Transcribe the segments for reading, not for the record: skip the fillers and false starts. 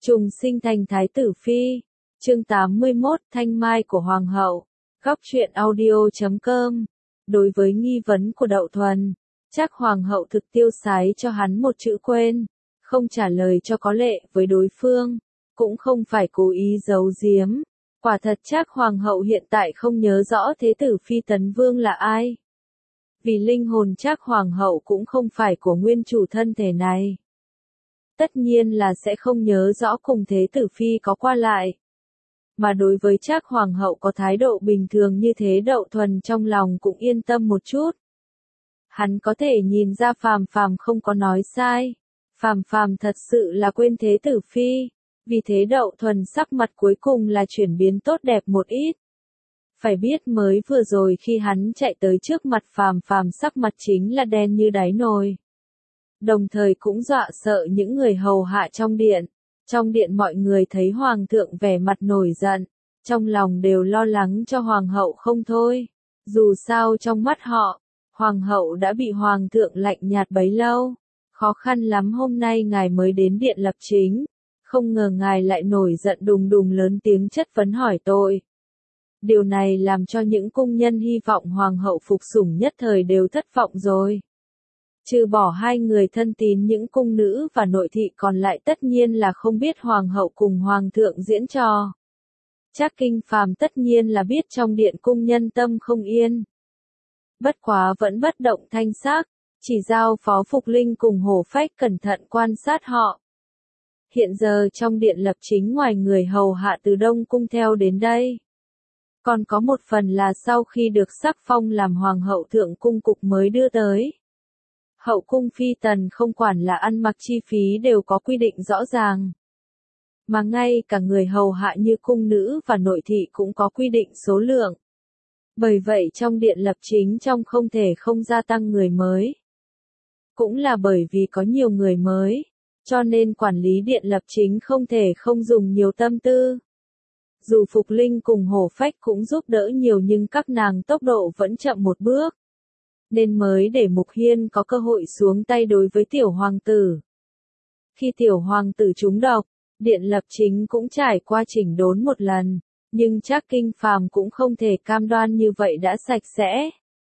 Trùng sinh thành Thái tử Phi. Chương 81 Thanh Mai của Hoàng hậu. Góc truyện audio.com. Đối với nghi vấn của Đậu Thuần, chắc Hoàng hậu thực tiêu sái cho hắn một chữ quên, không trả lời cho có lệ với đối phương, cũng không phải cố ý giấu giếm. Quả thật chắc Hoàng hậu hiện tại không nhớ rõ Thế tử Phi Tấn Vương là ai. Vì linh hồn chắc Hoàng hậu cũng không phải của nguyên chủ thân thể này. Tất nhiên là sẽ không nhớ rõ cùng Thế tử Phi có qua lại. Mà đối với chắc Hoàng hậu có thái độ bình thường như thế, Đậu Thuần trong lòng cũng yên tâm một chút. Hắn có thể nhìn ra Phàm Phàm không có nói sai. Phàm Phàm thật sự là quên Thế tử Phi. Vì thế Đậu Thuần sắc mặt cuối cùng là chuyển biến tốt đẹp một ít. Phải biết mới vừa rồi khi hắn chạy tới trước mặt Phàm Phàm sắc mặt chính là đen như đáy nồi. Đồng thời cũng dọa sợ những người hầu hạ trong điện. Trong điện mọi người thấy Hoàng thượng vẻ mặt nổi giận, trong lòng đều lo lắng cho Hoàng hậu không thôi. Dù sao trong mắt họ, Hoàng hậu đã bị Hoàng thượng lạnh nhạt bấy lâu. Khó khăn lắm hôm nay ngài mới đến điện lập chính. Không ngờ ngài lại nổi giận đùng đùng lớn tiếng chất vấn hỏi tội. Điều này làm cho những cung nhân hy vọng Hoàng hậu phục sủng nhất thời đều thất vọng rồi. Trừ bỏ hai người thân tín những cung nữ và nội thị còn lại tất nhiên là không biết Hoàng hậu cùng Hoàng thượng diễn trò. Trác Kinh Phàm tất nhiên là biết trong điện cung nhân tâm không yên. Bất quá vẫn bất động thanh sắc, chỉ giao phó Phục Linh cùng Hổ Phách cẩn thận quan sát họ. Hiện giờ trong điện lập chính ngoài người hầu hạ từ Đông Cung theo đến đây. Còn có một phần là sau khi được sắc phong làm Hoàng hậu Thượng Cung Cục mới đưa tới. Hậu cung phi tần không quản là ăn mặc chi phí đều có quy định rõ ràng. Mà ngay cả người hầu hạ như cung nữ và nội thị cũng có quy định số lượng. Bởi vậy trong điện lập chính trong không thể không gia tăng người mới. Cũng là bởi vì có nhiều người mới, cho nên quản lý điện lập chính không thể không dùng nhiều tâm tư. Dù Phục Linh cùng Hổ Phách cũng giúp đỡ nhiều nhưng các nàng tốc độ vẫn chậm một bước. Nên mới để Mục Hiên có cơ hội xuống tay đối với tiểu hoàng tử. Khi tiểu hoàng tử trúng độc, điện lập chính cũng trải qua chỉnh đốn một lần, nhưng Trác Kinh Phàm cũng không thể cam đoan như vậy đã sạch sẽ.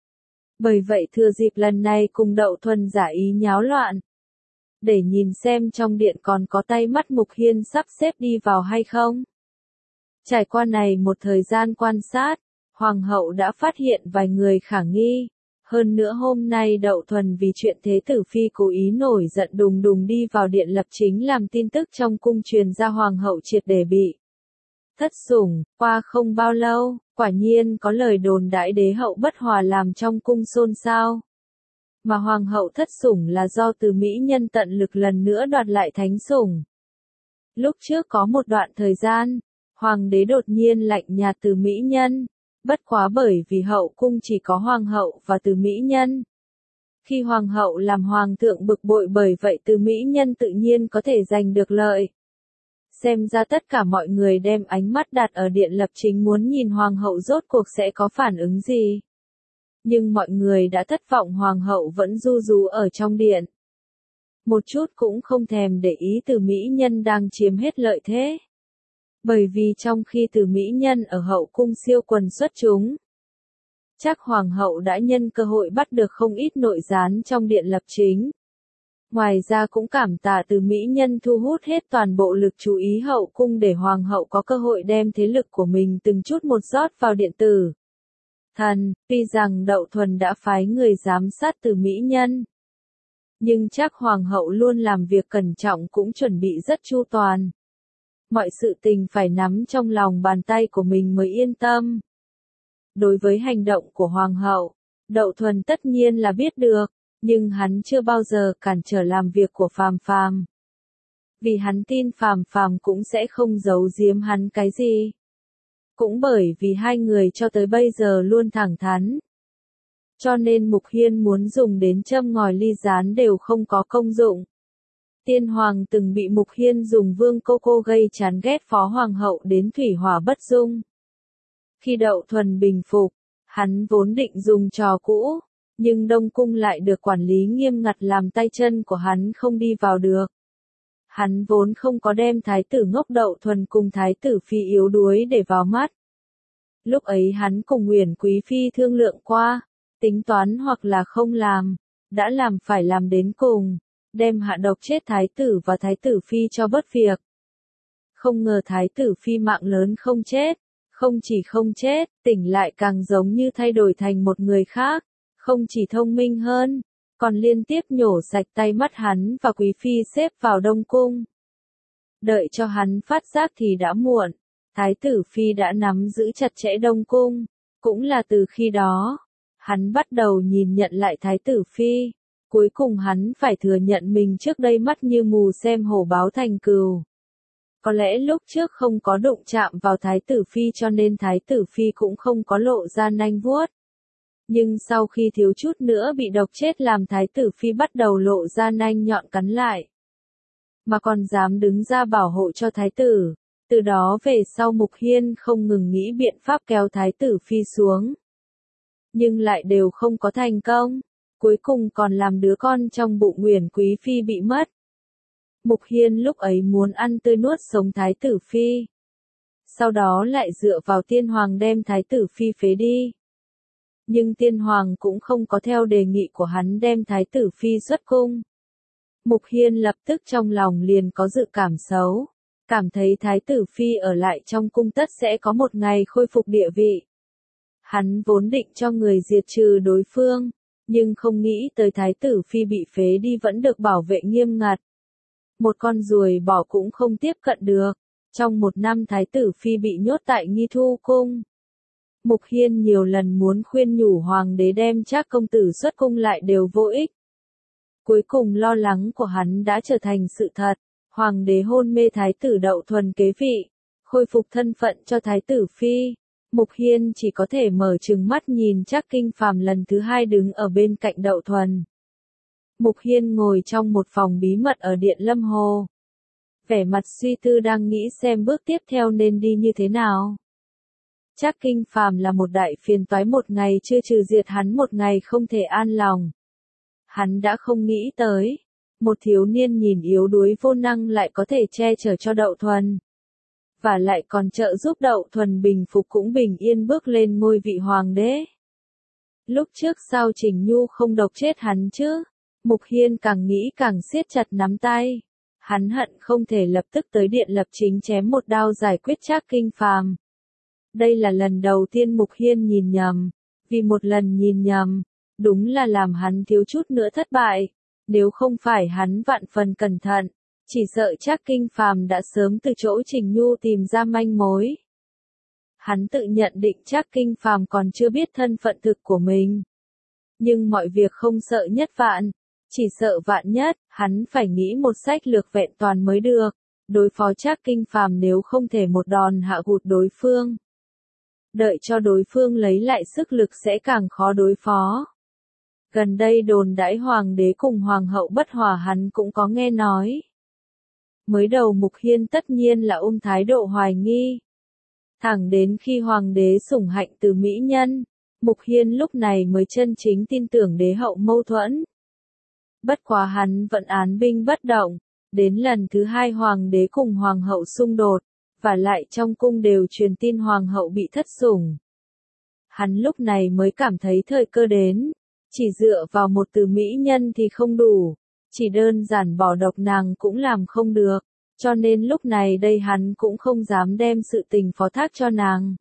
Bởi vậy thừa dịp lần này cùng Đậu Thuần giả ý nháo loạn. Để nhìn xem trong điện còn có tay mắt Mục Hiên sắp xếp đi vào hay không. Trải qua này một thời gian quan sát, Hoàng hậu đã phát hiện vài người khả nghi. Hơn nữa hôm nay Đậu Thuần vì chuyện Thế tử Phi cố ý nổi giận đùng đùng đi vào điện lập chính làm tin tức trong cung truyền ra Hoàng hậu triệt để bị thất sủng. Qua không bao lâu, quả nhiên có lời đồn đãi đế hậu bất hòa làm trong cung xôn xao. Mà Hoàng hậu thất sủng là do Từ Mỹ Nhân tận lực lần nữa đoạt lại thánh sủng. Lúc trước có một đoạn thời gian, Hoàng đế đột nhiên lạnh nhạt Từ Mỹ Nhân. Bất quá bởi vì hậu cung chỉ có Hoàng hậu và Từ Mỹ Nhân. Khi Hoàng hậu làm Hoàng thượng bực bội bởi vậy Từ Mỹ Nhân tự nhiên có thể giành được lợi. Xem ra tất cả mọi người đem ánh mắt đặt ở điện lập chính muốn nhìn Hoàng hậu rốt cuộc sẽ có phản ứng gì. Nhưng mọi người đã thất vọng, Hoàng hậu vẫn ru rú ở trong điện. Một chút cũng không thèm để ý Từ Mỹ Nhân đang chiếm hết lợi thế. Bởi vì trong khi Từ Mỹ Nhân ở hậu cung siêu quần xuất chúng, chắc Hoàng hậu đã nhân cơ hội bắt được không ít nội gián trong điện lập chính. Ngoài ra cũng cảm tạ Từ Mỹ Nhân thu hút hết toàn bộ lực chú ý hậu cung để Hoàng hậu có cơ hội đem thế lực của mình từng chút một rót vào điện tử. Tuy rằng Đậu Thuần đã phái người giám sát Từ Mỹ Nhân. Nhưng chắc Hoàng hậu luôn làm việc cẩn trọng cũng chuẩn bị rất chu toàn. Mọi sự tình phải nắm trong lòng bàn tay của mình mới yên tâm. Đối với hành động của Hoàng hậu, Đậu Thuần tất nhiên là biết được, nhưng hắn chưa bao giờ cản trở làm việc của Phàm Phàm. Vì hắn tin Phàm Phàm cũng sẽ không giấu giếm hắn cái gì. Cũng bởi vì hai người cho tới bây giờ luôn thẳng thắn. Cho nên Mục Hiên muốn dùng đến châm ngòi ly gián đều không có công dụng. Tiên Hoàng từng bị Mục Hiên dùng Vương Cô gây chán ghét phó Hoàng hậu đến thủy hỏa bất dung. Khi Đậu Thuần bình phục, hắn vốn định dùng trò cũ, nhưng Đông Cung lại được quản lý nghiêm ngặt làm tay chân của hắn không đi vào được. Hắn vốn không có đem thái tử ngốc Đậu Thuần cùng thái tử phi yếu đuối để vào mắt. Lúc ấy hắn cùng Uyển Quý phi thương lượng qua, tính toán hoặc là không làm, đã làm phải làm đến cùng, đem hạ độc chết thái tử và thái tử phi cho bớt việc. Không ngờ thái tử phi mạng lớn không chết, không chỉ không chết, tỉnh lại càng giống như thay đổi thành một người khác, không chỉ thông minh hơn, còn liên tiếp nhổ sạch tay mắt hắn và quý phi xếp vào Đông Cung. Đợi cho hắn phát giác thì đã muộn, thái tử phi đã nắm giữ chặt chẽ Đông Cung, cũng là từ khi đó, hắn bắt đầu nhìn nhận lại thái tử phi, cuối cùng hắn phải thừa nhận mình trước đây mắt như mù xem hổ báo thành cừu. Có lẽ lúc trước không có đụng chạm vào thái tử phi cho nên thái tử phi cũng không có lộ ra nanh vuốt. Nhưng sau khi thiếu chút nữa bị độc chết làm thái tử phi bắt đầu lộ ra nanh nhọn cắn lại. Mà còn dám đứng ra bảo hộ cho thái tử. Từ đó về sau Mục Hiên không ngừng nghĩ biện pháp kéo thái tử phi xuống. Nhưng lại đều không có thành công. Cuối cùng còn làm đứa con trong bụng Uyển Quý phi bị mất. Mục Hiên lúc ấy muốn ăn tươi nuốt sống thái tử phi. Sau đó lại dựa vào tiên hoàng đem thái tử phi phế đi. Nhưng tiên hoàng cũng không có theo đề nghị của hắn đem thái tử phi xuất cung. Mục Hiên lập tức trong lòng liền có dự cảm xấu. Cảm thấy thái tử phi ở lại trong cung tất sẽ có một ngày khôi phục địa vị. Hắn vốn định cho người diệt trừ đối phương, nhưng không nghĩ tới thái tử phi bị phế đi vẫn được bảo vệ nghiêm ngặt. Một con ruồi bò cũng không tiếp cận được. Trong một năm thái tử phi bị nhốt tại Nghi Thu cung. Mục Hiên nhiều lần muốn khuyên nhủ hoàng đế đem Trác công tử xuất cung lại đều vô ích. Cuối cùng lo lắng của hắn đã trở thành sự thật. Hoàng đế hôn mê thái tử Đậu Thuần kế vị, khôi phục thân phận cho thái tử phi. Mục Hiên chỉ có thể mở trừng mắt nhìn Trác Kinh Phàm lần thứ hai đứng ở bên cạnh Đậu Thuần. Mục Hiên ngồi trong một phòng bí mật ở Điện Lâm Hồ. Vẻ mặt suy tư đang nghĩ xem bước tiếp theo nên đi như thế nào. Trác Kinh Phàm là một đại phiền toái, một ngày chưa trừ diệt hắn một ngày không thể an lòng. Hắn đã không nghĩ tới, một thiếu niên nhìn yếu đuối vô năng lại có thể che chở cho Đậu Thuần. Và lại còn trợ giúp Đậu Thuần bình phục cũng bình yên bước lên ngôi vị hoàng đế. Lúc trước sao Trình Nhu không độc chết hắn chứ? Mục Hiên càng nghĩ càng siết chặt nắm tay. Hắn hận không thể lập tức tới Điện Lập Chính chém một đao giải quyết Trác Kinh Phàm. Đây là lần đầu tiên Mục Hiên nhìn nhầm. Vì một lần nhìn nhầm, đúng là làm hắn thiếu chút nữa thất bại. Nếu không phải hắn vạn phần cẩn thận, chỉ sợ Trác Kinh Phàm đã sớm từ chỗ Trình Nhu tìm ra manh mối. Hắn tự nhận định Trác Kinh Phàm còn chưa biết thân phận thực của mình. Nhưng mọi việc không sợ nhất vạn, chỉ sợ vạn nhất, hắn phải nghĩ một sách lược vẹn toàn mới được. Đối phó Trác Kinh Phàm nếu không thể một đòn hạ gục đối phương. Đợi cho đối phương lấy lại sức lực sẽ càng khó đối phó. Gần đây đồn đãi hoàng đế cùng hoàng hậu bất hòa hắn cũng có nghe nói. Mới đầu Mục Hiên tất nhiên là thái độ hoài nghi. Thẳng đến khi hoàng đế sủng hạnh từ mỹ nhân, Mục Hiên lúc này mới chân chính tin tưởng đế hậu mâu thuẫn. Bất quá hắn vẫn án binh bất động, đến lần thứ hai hoàng đế cùng hoàng hậu xung đột, và lại trong cung đều truyền tin hoàng hậu bị thất sủng. Hắn lúc này mới cảm thấy thời cơ đến, chỉ dựa vào một từ mỹ nhân thì không đủ, chỉ đơn giản bỏ độc nàng cũng làm không được, cho nên lúc này đây hắn cũng không dám đem sự tình phó thác cho nàng.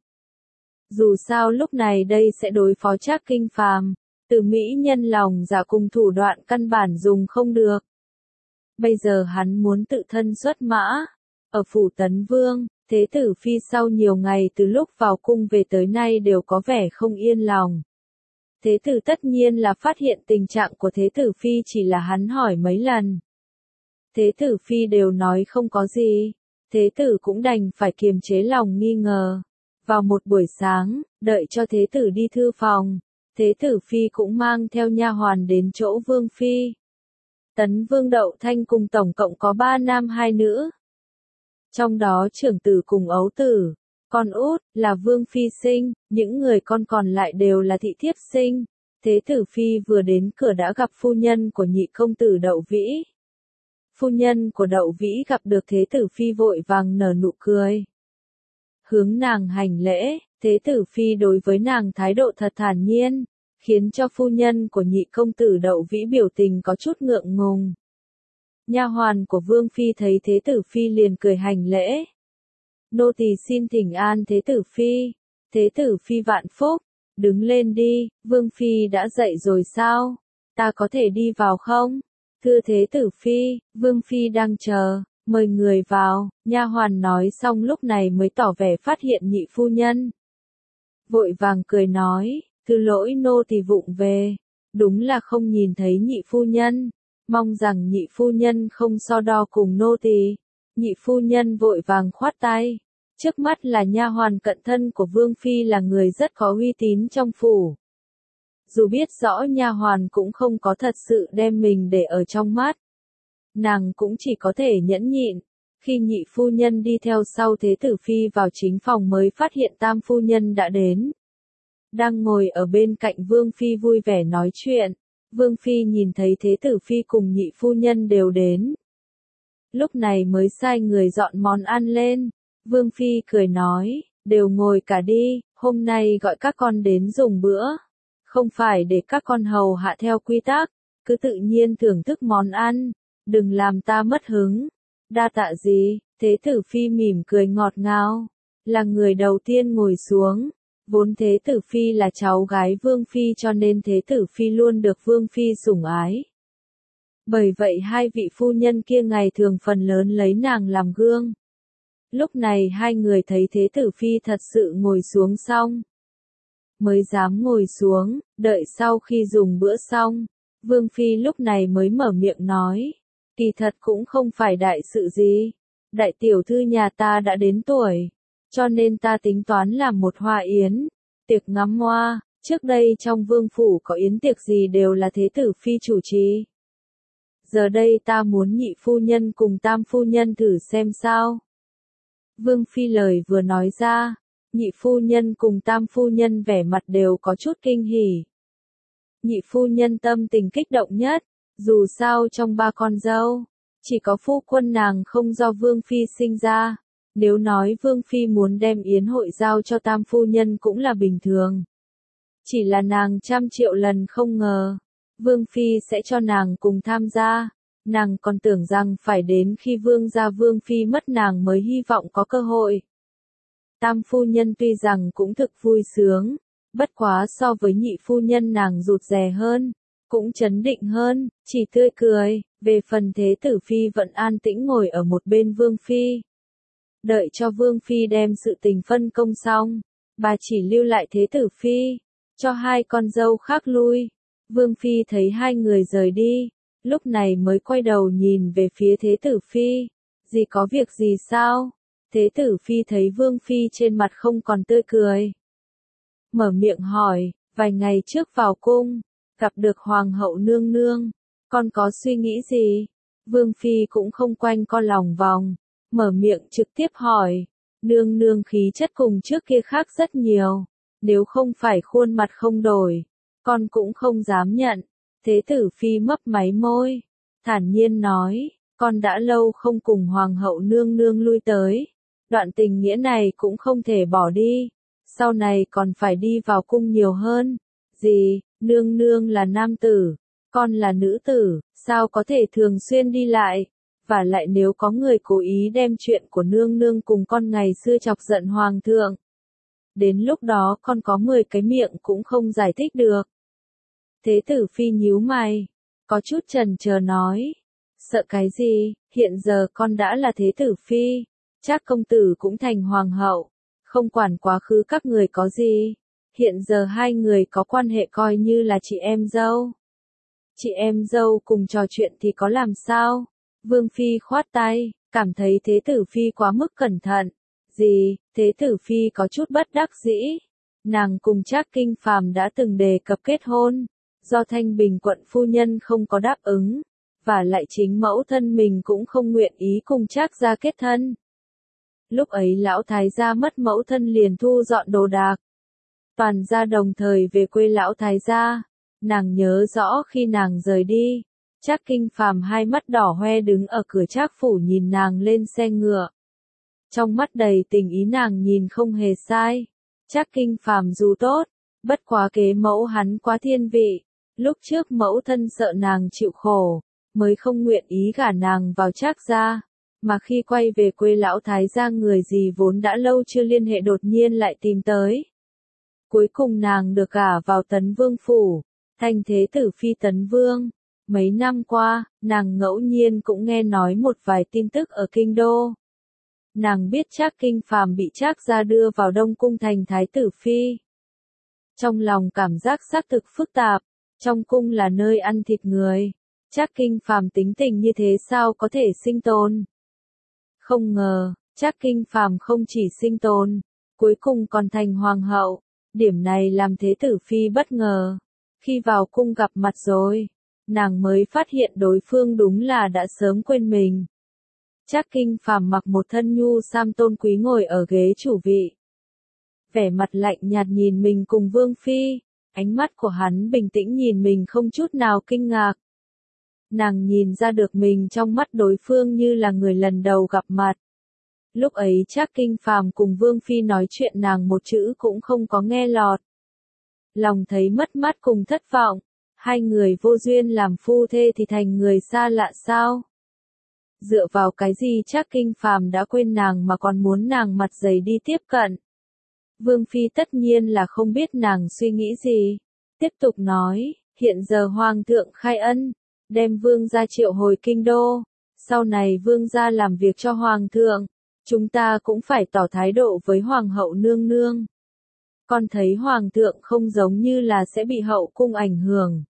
Dù sao lúc này đây sẽ đối phó Trác Kinh Phàm, từ mỹ nhân lòng dạ cùng thủ đoạn căn bản dùng không được. Bây giờ hắn muốn tự thân xuất mã. Ở phủ Tấn Vương, Thế tử phi sau nhiều ngày từ lúc vào cung về tới nay đều có vẻ không yên lòng. Thế tử tất nhiên là phát hiện tình trạng của thế tử phi chỉ là hắn hỏi mấy lần. Thế tử phi đều nói không có gì. Thế tử cũng đành phải kiềm chế lòng nghi ngờ. Vào một buổi sáng, đợi cho thế tử đi thư phòng, thế tử phi cũng mang theo nha hoàn đến chỗ vương phi. Tấn Vương Đậu Thanh cùng tổng cộng có 3 nam 2 nữ. Trong đó trưởng tử cùng ấu tử, con út, là vương phi sinh, những người con còn lại đều là thị thiếp sinh. Thế tử phi vừa đến cửa đã gặp phu nhân của nhị công tử Đậu Vĩ. Phu nhân của Đậu Vĩ gặp được Thế Tử Phi vội vàng nở nụ cười. Hướng nàng hành lễ, Thế Tử Phi đối với nàng thái độ thật thản nhiên, khiến cho phu nhân của nhị công tử Đậu Vĩ biểu tình có chút ngượng ngùng. Nha hoàn của Vương Phi thấy Thế Tử Phi liền cười hành lễ. Nô tỳ xin thỉnh an Thế Tử Phi. Thế Tử Phi vạn phúc, đứng lên đi, Vương Phi đã dậy rồi sao? Ta có thể đi vào không? Thưa Thế Tử Phi, Vương Phi đang chờ, mời người vào, nha hoàn nói xong lúc này mới tỏ vẻ phát hiện nhị phu nhân. Vội vàng cười nói, thứ lỗi nô tỳ vụng về, đúng là không nhìn thấy nhị phu nhân, mong rằng nhị phu nhân không so đo cùng nô tỳ. Nhị phu nhân vội vàng khoát tay, trước mắt là nha hoàn cận thân của Vương Phi là người rất có uy tín trong phủ. Dù biết rõ nha hoàn cũng không có thật sự đem mình để ở trong mắt, nàng cũng chỉ có thể nhẫn nhịn. Khi nhị phu nhân đi theo sau Thế Tử Phi vào chính phòng mới phát hiện tam phu nhân đã đến. Đang ngồi ở bên cạnh Vương Phi vui vẻ nói chuyện, Vương Phi nhìn thấy Thế Tử Phi cùng nhị phu nhân đều đến. Lúc này mới sai người dọn món ăn lên, Vương Phi cười nói, đều ngồi cả đi, hôm nay gọi các con đến dùng bữa. Không phải để các con hầu hạ theo quy tắc, cứ tự nhiên thưởng thức món ăn, đừng làm ta mất hứng. Đa tạ gì, Thế Tử Phi mỉm cười ngọt ngào, là người đầu tiên ngồi xuống. Vốn Thế Tử Phi là cháu gái Vương Phi cho nên Thế Tử Phi luôn được Vương Phi sủng ái. Bởi vậy hai vị phu nhân kia ngày thường phần lớn lấy nàng làm gương. Lúc này hai người thấy Thế Tử Phi thật sự ngồi xuống xong, mới dám ngồi xuống, đợi sau khi dùng bữa xong, Vương Phi lúc này mới mở miệng nói, kỳ thật cũng không phải đại sự gì, đại tiểu thư nhà ta đã đến tuổi, cho nên ta tính toán làm một hoa yến, tiệc ngắm hoa, trước đây trong vương phủ có yến tiệc gì đều là Thế Tử Phi chủ trì. Giờ đây ta muốn nhị phu nhân cùng tam phu nhân thử xem sao. Vương Phi lời vừa nói ra, nhị phu nhân cùng tam phu nhân vẻ mặt đều có chút kinh hỉ. Nhị phu nhân tâm tình kích động nhất, dù sao trong ba con dâu, chỉ có phu quân nàng không do Vương Phi sinh ra. Nếu nói Vương Phi muốn đem yến hội giao cho tam phu nhân cũng là bình thường. Chỉ là nàng trăm triệu lần không ngờ, Vương Phi sẽ cho nàng cùng tham gia. Nàng còn tưởng rằng phải đến khi Vương gia Vương Phi mất nàng mới hy vọng có cơ hội. Tam phu nhân tuy rằng cũng thực vui sướng, bất quá so với nhị phu nhân nàng rụt rè hơn, cũng chấn định hơn, chỉ tươi cười. Về phần Thế Tử Phi vẫn an tĩnh ngồi ở một bên Vương Phi. Đợi cho Vương Phi đem sự tình phân công xong, bà chỉ lưu lại Thế Tử Phi, cho hai con dâu khác lui. Vương Phi thấy hai người rời đi, lúc này mới quay đầu nhìn về phía Thế Tử Phi, gì có việc gì sao? Thế Tử Phi thấy Vương Phi trên mặt không còn tươi cười, mở miệng hỏi, vài ngày trước vào cung, gặp được Hoàng hậu nương nương, con có suy nghĩ gì? Vương Phi cũng không quanh co lòng vòng, mở miệng trực tiếp hỏi, nương nương khí chất cùng trước kia khác rất nhiều, nếu không phải khuôn mặt không đổi, con cũng không dám nhận. Thế Tử Phi mấp máy môi, thản nhiên nói, con đã lâu không cùng Hoàng hậu nương nương lui tới, đoạn tình nghĩa này cũng không thể bỏ đi, sau này còn phải đi vào cung nhiều hơn. Gì, nương nương là nam tử, con là nữ tử, sao có thể thường xuyên đi lại? Và lại nếu có người cố ý đem chuyện của nương nương cùng con ngày xưa chọc giận hoàng thượng, đến lúc đó con có 10 cái miệng cũng không giải thích được. Thế Tử Phi nhíu mày, có chút chần chờ nói, sợ cái gì, hiện giờ con đã là Thế Tử Phi, Trác công tử cũng thành hoàng hậu, không quản quá khứ các người có gì, hiện giờ hai người có quan hệ coi như là chị em dâu. Chị em dâu cùng trò chuyện thì có làm sao? Vương Phi khoát tay, cảm thấy Thế Tử Phi quá mức cẩn thận. Gì, Thế Tử Phi có chút bất đắc dĩ. Nàng cùng Trác Kinh Phàm đã từng đề cập kết hôn, do Thanh Bình quận phu nhân không có đáp ứng, và lại chính mẫu thân mình cũng không nguyện ý cùng Trác gia kết thân. Lúc ấy lão thái gia mất mẫu thân liền thu dọn đồ đạc, toàn gia đồng thời về quê lão thái gia. Nàng nhớ rõ khi nàng rời đi, Trác Kinh Phàm hai mắt đỏ hoe đứng ở cửa Trác phủ nhìn nàng lên xe ngựa. Trong mắt đầy tình ý nàng nhìn không hề sai. Trác Kinh Phàm dù tốt, bất quá kế mẫu hắn quá thiên vị. Lúc trước mẫu thân sợ nàng chịu khổ, mới không nguyện ý gả nàng vào Trác gia. Mà khi quay về quê lão thái gia người gì vốn đã lâu chưa liên hệ đột nhiên lại tìm tới. Cuối cùng nàng được gả vào Tấn Vương phủ, thành thế tử phi Tấn Vương. Mấy năm qua, nàng ngẫu nhiên cũng nghe nói một vài tin tức ở kinh đô. Nàng biết Trác Kinh Phàm bị Trác gia đưa vào Đông cung thành thái tử phi. Trong lòng cảm giác xác thực phức tạp, trong cung là nơi ăn thịt người. Trác Kinh Phàm tính tình như thế sao có thể sinh tồn? Không ngờ, Trác Kinh Phàm không chỉ sinh tồn, cuối cùng còn thành hoàng hậu. Điểm này làm thế tử phi bất ngờ. Khi vào cung gặp mặt rồi, nàng mới phát hiện đối phương đúng là đã sớm quên mình. Trác Kinh Phàm mặc một thân nhu sam tôn quý ngồi ở ghế chủ vị. Vẻ mặt lạnh nhạt nhìn mình cùng Vương Phi, ánh mắt của hắn bình tĩnh nhìn mình không chút nào kinh ngạc. Nàng nhìn ra được mình trong mắt đối phương như là người lần đầu gặp mặt. Lúc ấy Trác Kinh Phàm cùng Vương Phi nói chuyện nàng một chữ cũng không có nghe lọt. Lòng thấy mất mát cùng thất vọng, hai người vô duyên làm phu thê thì thành người xa lạ sao? Dựa vào cái gì Trác Kinh Phàm đã quên nàng mà còn muốn nàng mặt dày đi tiếp cận? Vương Phi tất nhiên là không biết nàng suy nghĩ gì. Tiếp tục nói, hiện giờ Hoàng thượng khai ân, đem Vương gia triệu hồi kinh đô. Sau này Vương gia làm việc cho Hoàng thượng, chúng ta cũng phải tỏ thái độ với Hoàng hậu nương nương. Con thấy Hoàng thượng không giống như là sẽ bị hậu cung ảnh hưởng.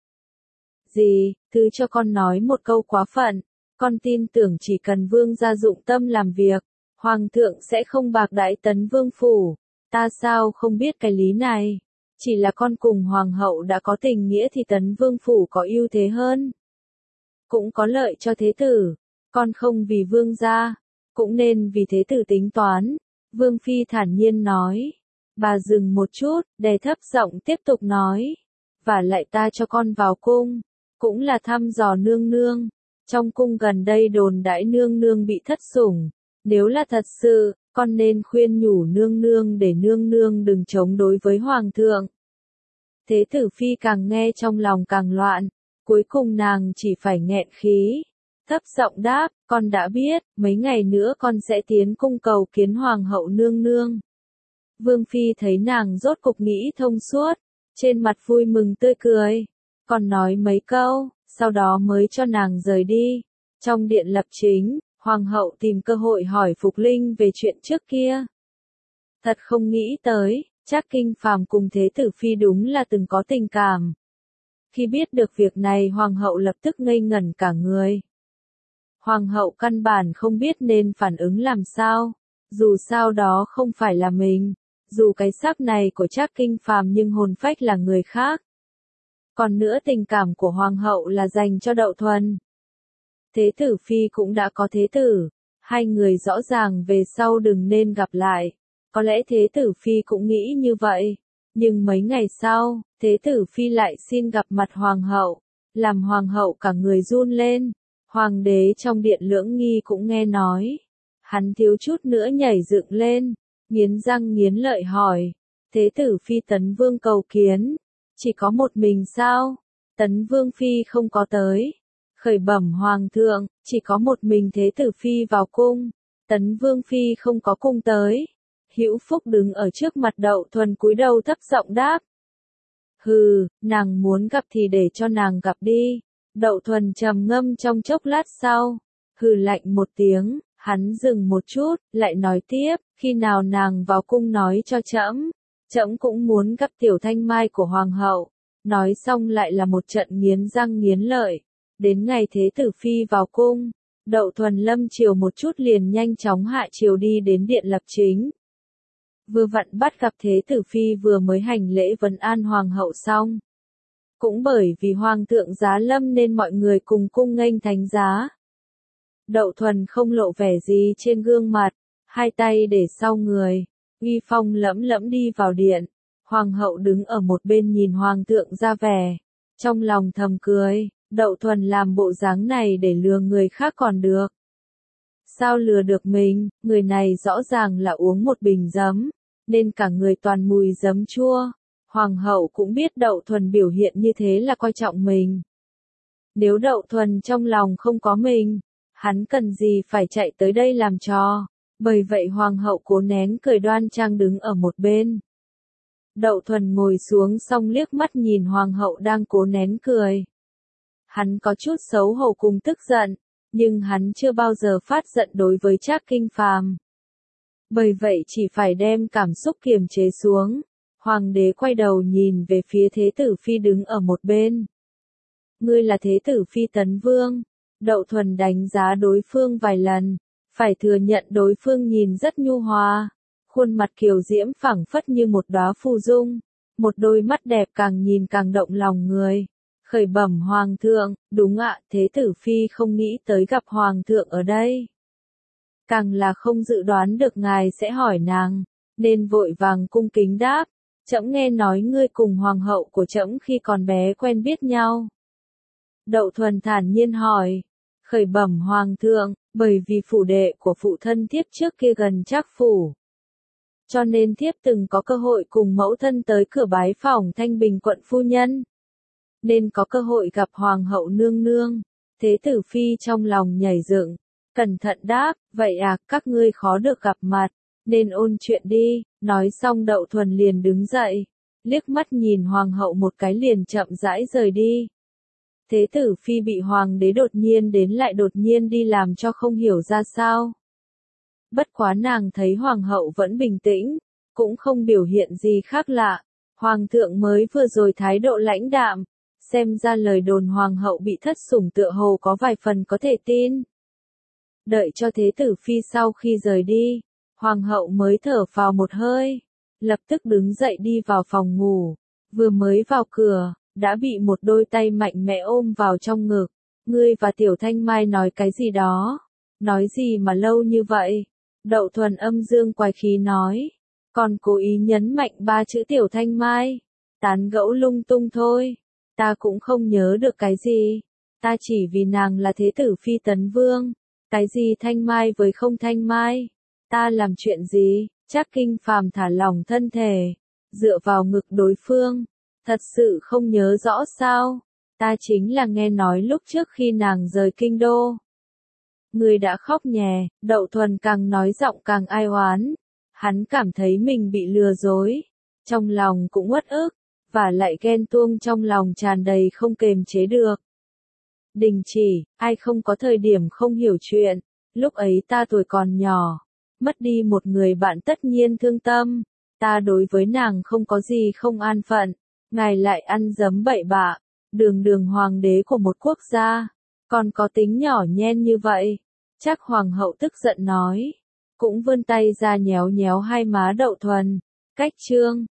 Gì, thứ cho con nói một câu quá phận, con tin tưởng chỉ cần Vương gia dụng tâm làm việc, Hoàng thượng sẽ không bạc đãi Tấn Vương phủ. Ta sao không biết cái lý này? Chỉ là con cùng Hoàng hậu đã có tình nghĩa thì Tấn Vương phủ có ưu thế hơn. Cũng có lợi cho thế tử, con không vì Vương gia, cũng nên vì thế tử tính toán. Vương Phi thản nhiên nói. Bà dừng một chút, đè thấp giọng tiếp tục nói. Và lại ta cho con vào cung, cũng là thăm dò nương nương. Trong cung gần đây đồn đãi nương nương bị thất sủng. Nếu là thật sự, con nên khuyên nhủ nương nương để nương nương đừng chống đối với Hoàng thượng. Thế tử Phi càng nghe trong lòng càng loạn, cuối cùng nàng chỉ phải nghẹn khí. Thấp giọng đáp, con đã biết, mấy ngày nữa con sẽ tiến cung cầu kiến Hoàng hậu nương nương. Vương Phi thấy nàng rốt cục nghĩ thông suốt, trên mặt vui mừng tươi cười, còn nói mấy câu, sau đó mới cho nàng rời đi. Trong điện lập chính, Hoàng hậu tìm cơ hội hỏi Phục Linh về chuyện trước kia. Thật không nghĩ tới, Trác Kinh Phàm cùng thế tử Phi đúng là từng có tình cảm. Khi biết được việc này Hoàng hậu lập tức ngây ngẩn cả người. Hoàng hậu căn bản không biết nên phản ứng làm sao, dù sao đó không phải là mình, dù cái xác này của Trác Kinh Phàm nhưng hồn phách là người khác. Còn nữa tình cảm của Hoàng hậu là dành cho Đậu Thuần. Thế tử Phi cũng đã có thế tử, hai người rõ ràng về sau đừng nên gặp lại. Có lẽ thế tử Phi cũng nghĩ như vậy, nhưng mấy ngày sau, thế tử Phi lại xin gặp mặt Hoàng hậu, làm Hoàng hậu cả người run lên. Hoàng đế trong điện Lưỡng Nghi cũng nghe nói. Hắn thiếu chút nữa nhảy dựng lên, nghiến răng nghiến lợi hỏi. Thế tử Phi Tấn Vương cầu kiến, chỉ có một mình sao? Tấn Vương Phi không có tới. Khởi bẩm Hoàng thượng, chỉ có một mình thế tử Phi vào cung. Tấn Vương Phi không có cung tới. Hữu Phúc đứng ở trước mặt Đậu Thuần cúi đầu thấp giọng đáp. Hừ, nàng muốn gặp thì để cho nàng gặp đi. Đậu Thuần trầm ngâm trong chốc lát sau, hừ lạnh một tiếng, hắn dừng một chút, lại nói tiếp, khi nào nàng vào cung nói cho trẫm, trẫm cũng muốn gặp tiểu thanh mai của Hoàng hậu. Nói xong lại là một trận nghiến răng nghiến lợi. Đến ngày thế tử Phi vào cung, Đậu Thuần lâm chiều một chút liền nhanh chóng hạ chiều đi đến điện lập chính. Vừa vặn bắt gặp thế tử Phi vừa mới hành lễ vấn an Hoàng hậu xong. Cũng bởi vì Hoàng thượng giá lâm nên mọi người cùng cung nghênh thánh giá. Đậu Thuần không lộ vẻ gì trên gương mặt, hai tay để sau người, uy phong lẫm lẫm đi vào điện. Hoàng hậu đứng ở một bên nhìn Hoàng thượng ra vẻ, trong lòng thầm cười, Đậu Thuần làm bộ dáng này để lừa người khác còn được. Sao lừa được mình, người này rõ ràng là uống một bình giấm, nên cả người toàn mùi giấm chua. Hoàng hậu cũng biết Đậu Thuần biểu hiện như thế là coi trọng mình. Nếu Đậu Thuần trong lòng không có mình, hắn cần gì phải chạy tới đây làm trò. Bởi vậy Hoàng hậu cố nén cười đoan trang đứng ở một bên. Đậu Thuần ngồi xuống xong liếc mắt nhìn Hoàng hậu đang cố nén cười. Hắn có chút xấu hổ cùng tức giận, nhưng hắn chưa bao giờ phát giận đối với Trác Kinh Phàm. Bởi vậy chỉ phải đem cảm xúc kiềm chế xuống. Hoàng đế quay đầu nhìn về phía Thế tử Phi đứng ở một bên. Ngươi là Thế tử Phi Tấn Vương. Đậu Thuần đánh giá đối phương vài lần, phải thừa nhận đối phương nhìn rất nhu hòa. Khuôn mặt kiều diễm phẳng phất như một đóa phù dung, một đôi mắt đẹp càng nhìn càng động lòng người. Khởi bẩm Hoàng thượng, đúng ạ, Thế tử Phi không nghĩ tới gặp Hoàng thượng ở đây. Càng là không dự đoán được ngài sẽ hỏi nàng, nên vội vàng cung kính đáp. Trẫm nghe nói ngươi cùng Hoàng hậu của trẫm khi còn bé quen biết nhau. Đậu Thuần thản nhiên hỏi. Khởi bẩm Hoàng thượng, bởi vì phủ đệ của phụ thân thiếp trước kia gần Trác phủ. Cho nên thiếp từng có cơ hội cùng mẫu thân tới cửa bái phỏng Thanh Bình quận phu nhân. Nên có cơ hội gặp Hoàng hậu nương nương. Thế tử Phi trong lòng nhảy dựng, cẩn thận đáp, vậy à, các ngươi khó được gặp mặt, nên ôn chuyện đi. Nói xong Đậu Thuần liền đứng dậy, liếc mắt nhìn Hoàng hậu một cái liền chậm rãi rời đi. Thế tử Phi bị Hoàng đế đột nhiên đến lại đột nhiên đi làm cho không hiểu ra sao. Bất quá nàng thấy Hoàng hậu vẫn bình tĩnh, cũng không biểu hiện gì khác lạ. Hoàng thượng mới vừa rồi thái độ lãnh đạm, xem ra lời đồn Hoàng hậu bị thất sủng tựa hồ có vài phần có thể tin. Đợi cho Thế tử Phi sau khi rời đi, Hoàng hậu mới thở phào một hơi, lập tức đứng dậy đi vào phòng ngủ. Vừa mới vào cửa, đã bị một đôi tay mạnh mẽ ôm vào trong ngực. Ngươi và Tiểu Thanh Mai nói cái gì đó? Nói gì mà lâu như vậy? Đậu Thuần âm dương quái khí nói. Còn cố ý nhấn mạnh 3 chữ Tiểu Thanh Mai. Tán gẫu lung tung thôi. Ta cũng không nhớ được cái gì. Ta chỉ vì nàng là Thế tử Phi Tấn Vương. Cái gì Thanh Mai với không Thanh Mai? Ta làm chuyện gì? Trác Kinh Phàm thả lỏng thân thể, dựa vào ngực đối phương. Thật sự không nhớ rõ sao? Ta chính là nghe nói lúc trước khi nàng rời kinh đô. Người đã khóc nhè. Đậu Thuần càng nói giọng càng ai oán. Hắn cảm thấy mình bị lừa dối. Trong lòng cũng uất ức, và lại ghen tuông trong lòng tràn đầy không kềm chế được. Đình chỉ, ai không có thời điểm không hiểu chuyện. Lúc ấy ta tuổi còn nhỏ, mất đi một người bạn tất nhiên thương tâm. Ta đối với nàng không có gì không an phận. Ngài lại ăn dấm bậy bạ, đường đường hoàng đế của một quốc gia, còn có tính nhỏ nhen như vậy. Trác Hoàng hậu tức giận nói, cũng vươn tay ra nhéo nhéo hai má Đậu Thuần. Cách chương